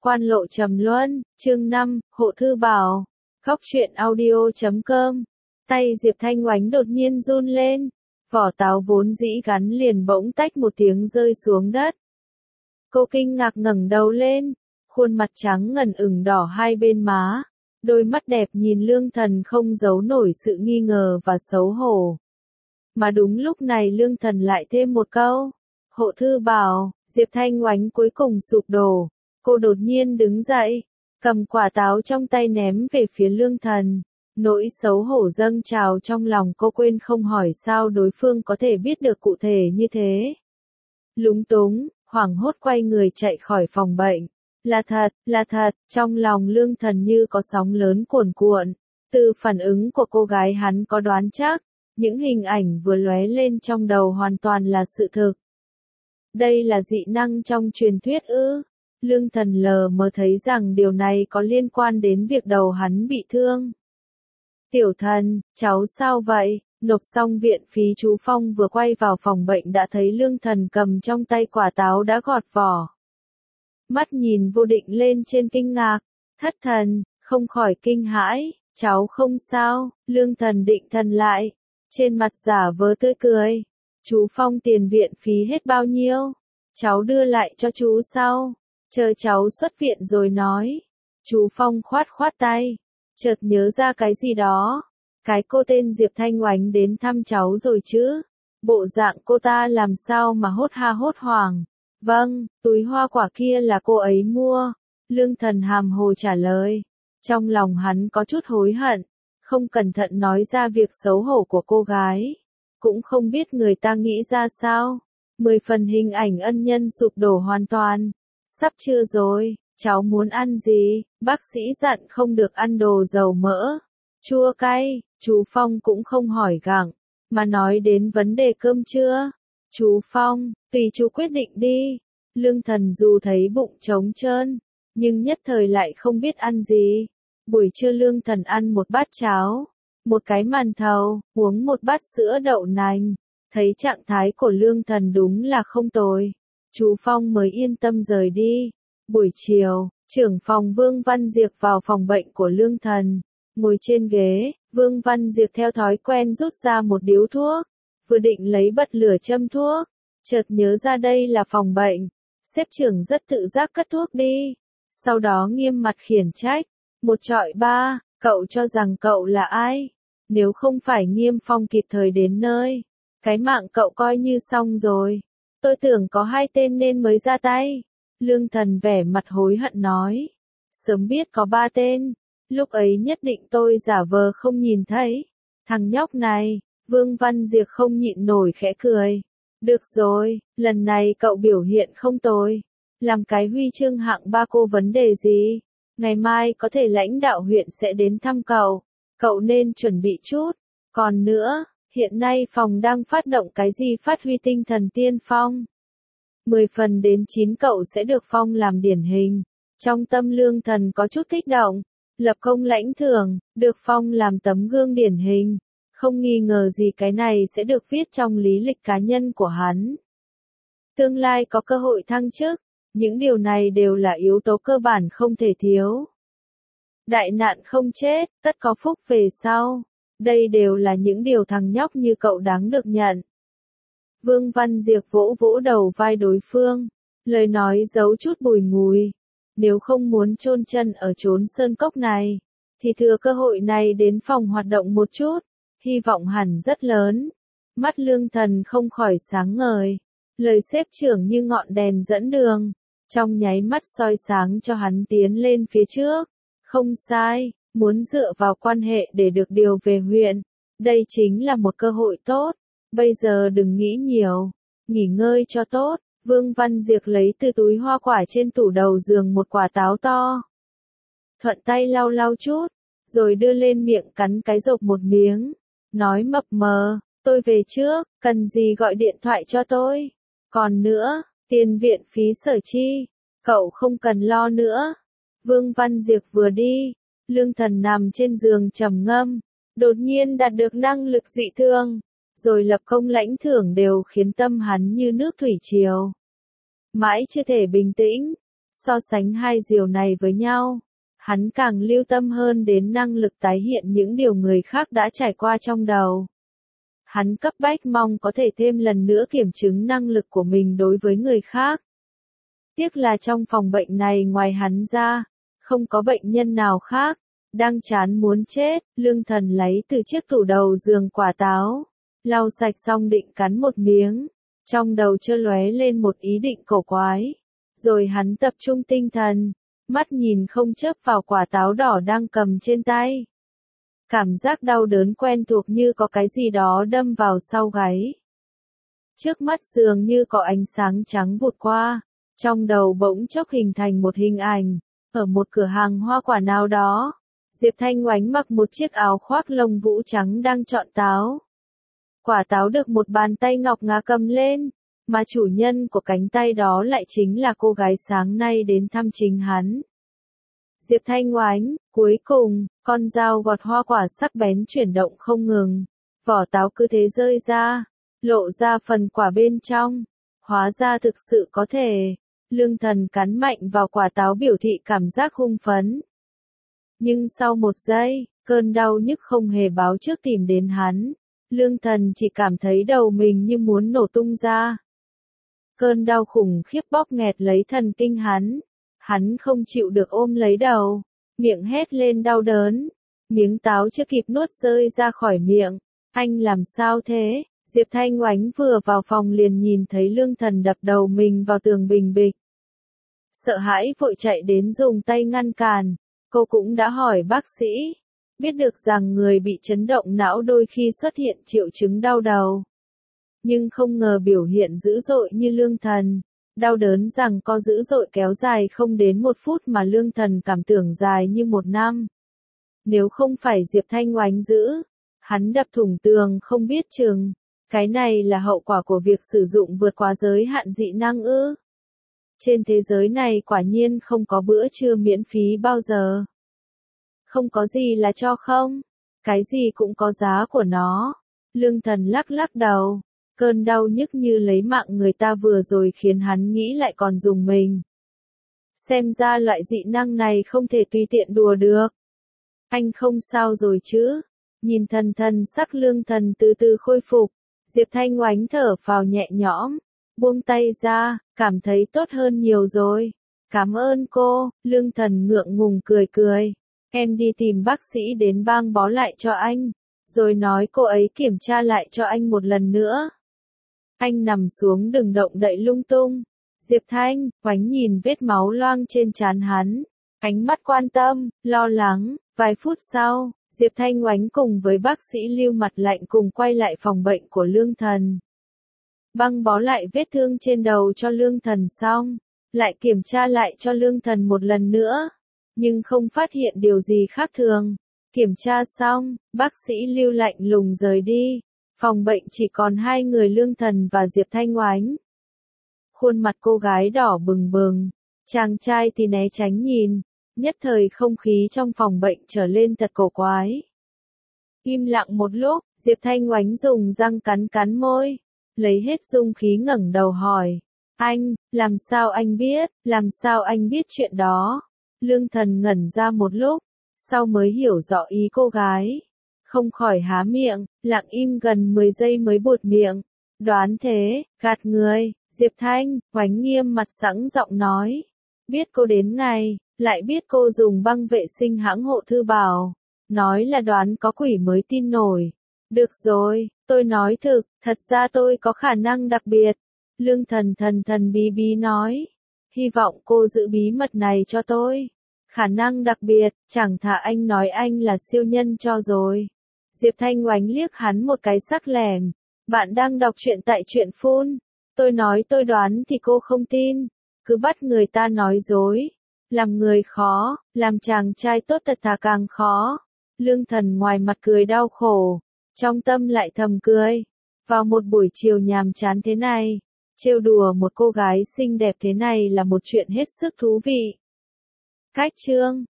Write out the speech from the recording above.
Quan lộ trầm luân, chương 5, hộ thư bảo. Góc truyện audio.com. Tay Diệp Thanh Oánh đột nhiên run lên. Vỏ táo vốn dĩ gắn liền bỗng tách một tiếng rơi xuống đất. Cô kinh ngạc ngẩng đầu lên. Khuôn mặt trắng ngần ửng đỏ hai bên má. Đôi mắt đẹp nhìn Lương Thần không giấu nổi sự nghi ngờ và xấu hổ. Mà đúng lúc này Lương Thần lại thêm một câu. Hộ thư bảo. Diệp Thanh Oánh cuối cùng sụp đổ. Cô đột nhiên đứng dậy, cầm quả táo trong tay ném về phía Lương Thần. Nỗi xấu hổ dâng trào trong lòng cô, quên không hỏi sao đối phương có thể biết được cụ thể như thế. Lúng túng, hoảng hốt quay người chạy khỏi phòng bệnh. Là thật, trong lòng Lương Thần như có sóng lớn cuồn cuộn. Từ phản ứng của cô gái hắn có đoán chắc, những hình ảnh vừa lóe lên trong đầu hoàn toàn là sự thực. Đây là dị năng trong truyền thuyết ư? Lương Thần lờ mờ thấy rằng điều này có liên quan đến việc đầu hắn bị thương. Tiểu Thần, cháu sao vậy? Nộp xong viện phí chú Phong vừa quay vào phòng bệnh đã thấy Lương Thần cầm trong tay quả táo đã gọt vỏ. Mắt nhìn vô định lên trên kinh ngạc, thất thần, không khỏi kinh hãi, cháu không sao. Lương Thần định thần lại, trên mặt giả vờ tươi cười. Chú Phong tiền viện phí hết bao nhiêu? Cháu đưa lại cho chú sau. Chờ cháu xuất viện rồi nói. Chú Phong khoát khoát tay. Chợt nhớ ra cái gì đó. Cái cô tên Diệp Thanh Oánh đến thăm cháu rồi chứ. Bộ dạng cô ta làm sao mà hốt ha hốt hoảng. Vâng, túi hoa quả kia là cô ấy mua. Lương Thần hàm hồ trả lời. Trong lòng hắn có chút hối hận. Không cẩn thận nói ra việc xấu hổ của cô gái. Cũng không biết người ta nghĩ ra sao. 10 phần hình ảnh ân nhân sụp đổ hoàn toàn. Sắp trưa rồi, cháu muốn ăn gì? Bác sĩ dặn không được ăn đồ dầu mỡ, chua cay. Chú Phong cũng không hỏi gặng, mà nói đến vấn đề cơm trưa. Chú Phong, tùy chú quyết định đi. Lương Thần dù thấy bụng trống trơn, nhưng nhất thời lại không biết ăn gì. Buổi trưa Lương Thần ăn một bát cháo, một cái màn thầu, uống một bát sữa đậu nành. Thấy trạng thái của Lương Thần đúng là không tồi. Chú Phong mới yên tâm rời đi. Buổi chiều, trưởng phòng Vương Văn Diệp vào phòng bệnh của Lương Thần. Ngồi trên ghế, Vương Văn Diệp theo thói quen rút ra một điếu thuốc. Vừa định lấy bật lửa châm thuốc. Chợt nhớ ra đây là phòng bệnh. Sếp trưởng rất tự giác cất thuốc đi. Sau đó nghiêm mặt khiển trách. Một trọi ba, cậu cho rằng cậu là ai? Nếu không phải Nghiêm Phong kịp thời đến nơi, cái mạng cậu coi như xong rồi. Tôi tưởng có 2 tên nên mới ra tay. Lương Thần vẻ mặt hối hận nói. Sớm biết có 3 tên. Lúc ấy nhất định tôi giả vờ không nhìn thấy. Thằng nhóc này, Vương Văn Diệp không nhịn nổi khẽ cười. Được rồi, lần này cậu biểu hiện không tồi. Làm cái huy chương hạng 3 cô vấn đề gì? Ngày mai có thể lãnh đạo huyện sẽ đến thăm cậu. Cậu nên chuẩn bị chút. Còn nữa, hiện nay phòng đang phát động cái gì phát huy tinh thần tiên phong. 10 phần đến 9 cậu sẽ được phong làm điển hình. Trong tâm Lương Thần có chút kích động. Lập công lãnh thưởng, được phong làm tấm gương điển hình. Không nghi ngờ gì cái này sẽ được viết trong lý lịch cá nhân của hắn. Tương lai có cơ hội thăng chức. Những điều này đều là yếu tố cơ bản không thể thiếu. Đại nạn không chết, tất có phúc về sau. Đây đều là những điều thằng nhóc như cậu đáng được nhận. Vương Văn Diệp vỗ vỗ đầu vai đối phương. Lời nói giấu chút bùi ngùi. Nếu không muốn chôn chân ở chốn sơn cốc này, thì thừa cơ hội này đến phòng hoạt động một chút. Hy vọng hẳn rất lớn. Mắt Lương Thần không khỏi sáng ngời. Lời sếp trưởng như ngọn đèn dẫn đường. Trong nháy mắt soi sáng cho hắn tiến lên phía trước. Không sai, muốn dựa vào quan hệ để được điều về huyện. Đây chính là một cơ hội tốt. Bây giờ đừng nghĩ nhiều. Nghỉ ngơi cho tốt. Vương Văn Diệp lấy từ túi hoa quả trên tủ đầu giường một quả táo to. Thuận tay lau lau chút. Rồi đưa lên miệng cắn cái rộp một miếng. Nói mập mờ, tôi về trước, cần gì gọi điện thoại cho tôi. Còn nữa, tiền viện phí sở chi, cậu không cần lo nữa. Vương Văn Diệp vừa đi, Lương Thần nằm trên giường trầm ngâm, đột nhiên đạt được năng lực dị thường, rồi lập công lãnh thưởng đều khiến tâm hắn như nước thủy triều. Mãi chưa thể bình tĩnh, So sánh hai điều này với nhau, hắn càng lưu tâm hơn đến năng lực tái hiện những điều người khác đã trải qua trong đầu. Hắn cấp bách mong có thể thêm lần nữa kiểm chứng năng lực của mình đối với người khác. Tiếc là trong phòng bệnh này ngoài hắn ra, không có bệnh nhân nào khác. Đang chán muốn chết, Lương Thần lấy từ chiếc tủ đầu giường quả táo. Lau sạch xong định cắn một miếng. Trong đầu chợt lóe lên một ý định cổ quái. Rồi hắn tập trung tinh thần, mắt nhìn không chớp vào quả táo đỏ đang cầm trên tay. Cảm giác đau đớn quen thuộc như có cái gì đó đâm vào sau gáy. Trước mắt dường như có ánh sáng trắng vụt qua, trong đầu bỗng chốc hình thành một hình ảnh, ở một cửa hàng hoa quả nào đó. Diệp Thanh Oánh mặc một chiếc áo khoác lông vũ trắng đang chọn táo. Quả táo được một bàn tay ngọc ngà cầm lên, mà chủ nhân của cánh tay đó lại chính là cô gái sáng nay đến thăm chính hắn. Diệp Thanh Oánh, cuối cùng, con dao gọt hoa quả sắc bén chuyển động không ngừng. Vỏ táo cứ thế rơi ra, lộ ra phần quả bên trong. Hóa ra thực sự có thể. Lương Thần cắn mạnh vào quả táo biểu thị cảm giác hưng phấn. Nhưng sau một giây, cơn đau nhức không hề báo trước tìm đến hắn. Lương Thần chỉ cảm thấy đầu mình như muốn nổ tung ra. Cơn đau khủng khiếp bóp nghẹt lấy thần kinh hắn. Hắn không chịu được ôm lấy đầu, miệng hét lên đau đớn. Miếng táo chưa kịp nuốt rơi ra khỏi miệng. Anh làm sao thế? Diệp Thanh Oánh vừa vào phòng liền nhìn thấy Lương Thần đập đầu mình vào tường bình bịch. Sợ hãi vội chạy đến dùng tay ngăn cản. Cô cũng đã hỏi bác sĩ, biết được rằng người bị chấn động não đôi khi xuất hiện triệu chứng đau đầu. Nhưng không ngờ biểu hiện dữ dội như Lương Thần. Đau đớn rằng co dữ dội kéo dài không đến 1 phút mà Lương Thần cảm tưởng dài như 1 năm. Nếu không phải Diệp Thanh Oánh giữ, hắn đập thủng tường không biết chừng. Cái này là hậu quả của việc sử dụng vượt quá giới hạn dị năng ư? Trên thế giới này quả nhiên không có bữa trưa miễn phí bao giờ. Không có gì là cho không, cái gì cũng có giá của nó. Lương Thần lắc lắc đầu, cơn đau nhức như lấy mạng người ta vừa rồi khiến hắn nghĩ lại còn rùng mình. Xem ra loại dị năng này không thể tùy tiện đùa được. Anh không sao rồi chứ? Nhìn thần sắc Lương Thần từ từ khôi phục, Diệp Thanh Oánh thở phào nhẹ nhõm, buông tay ra, cảm thấy tốt hơn nhiều rồi. Cảm ơn cô. Lương Thần ngượng ngùng cười cười. Em đi tìm bác sĩ đến băng bó lại cho anh, rồi nói cô ấy kiểm tra lại cho anh một lần nữa. Anh nằm xuống đừng động đậy lung tung. Diệp Thanh Oánh nhìn vết máu loang trên trán hắn, ánh mắt quan tâm, lo lắng. Vài phút sau, Diệp Thanh Oánh cùng với bác sĩ Lưu mặt lạnh cùng quay lại phòng bệnh của Lương Thần. Băng bó lại vết thương trên đầu cho Lương Thần xong, lại kiểm tra lại cho Lương Thần một lần nữa, nhưng không phát hiện điều gì khác thường. Kiểm tra xong, bác sĩ Lưu lạnh lùng rời đi. Phòng bệnh chỉ còn 2 người Lương Thần và Diệp Thanh Oánh. Khuôn mặt cô gái đỏ bừng bừng, chàng trai thì né tránh nhìn, nhất thời không khí trong phòng bệnh trở lên thật cổ quái. Im lặng một lúc, Diệp Thanh Oánh dùng răng cắn cắn môi, lấy hết dung khí ngẩng đầu hỏi, anh, làm sao anh biết chuyện đó? Lương Thần ngẩn ra một lúc, sau mới hiểu rõ ý cô gái. Không khỏi há miệng, lặng im gần 10 giây mới buột miệng. Đoán thế, gạt người. Diệp Thanh Oánh nghiêm mặt sẵn giọng nói. Biết cô đến ngày, lại biết cô dùng băng vệ sinh hãng Hộ Thư Bảo. Nói là đoán có quỷ mới tin nổi. Được rồi, tôi nói thực, thật ra tôi có khả năng đặc biệt. Lương Thần bí bí nói. Hy vọng cô giữ bí mật này cho tôi. Khả năng đặc biệt, chẳng thà anh nói anh là siêu nhân cho rồi. Diệp Thanh Oánh liếc hắn một cái sắc lẻm. Bạn đang đọc truyện tại truyện phun. Tôi nói tôi đoán thì cô không tin. Cứ bắt người ta nói dối. Làm người khó, làm chàng trai tốt thật thà càng khó. Lương Thần ngoài mặt cười đau khổ, trong tâm lại thầm cười. Vào một buổi chiều nhàm chán thế này, trêu đùa một cô gái xinh đẹp thế này là một chuyện hết sức thú vị. Cách chương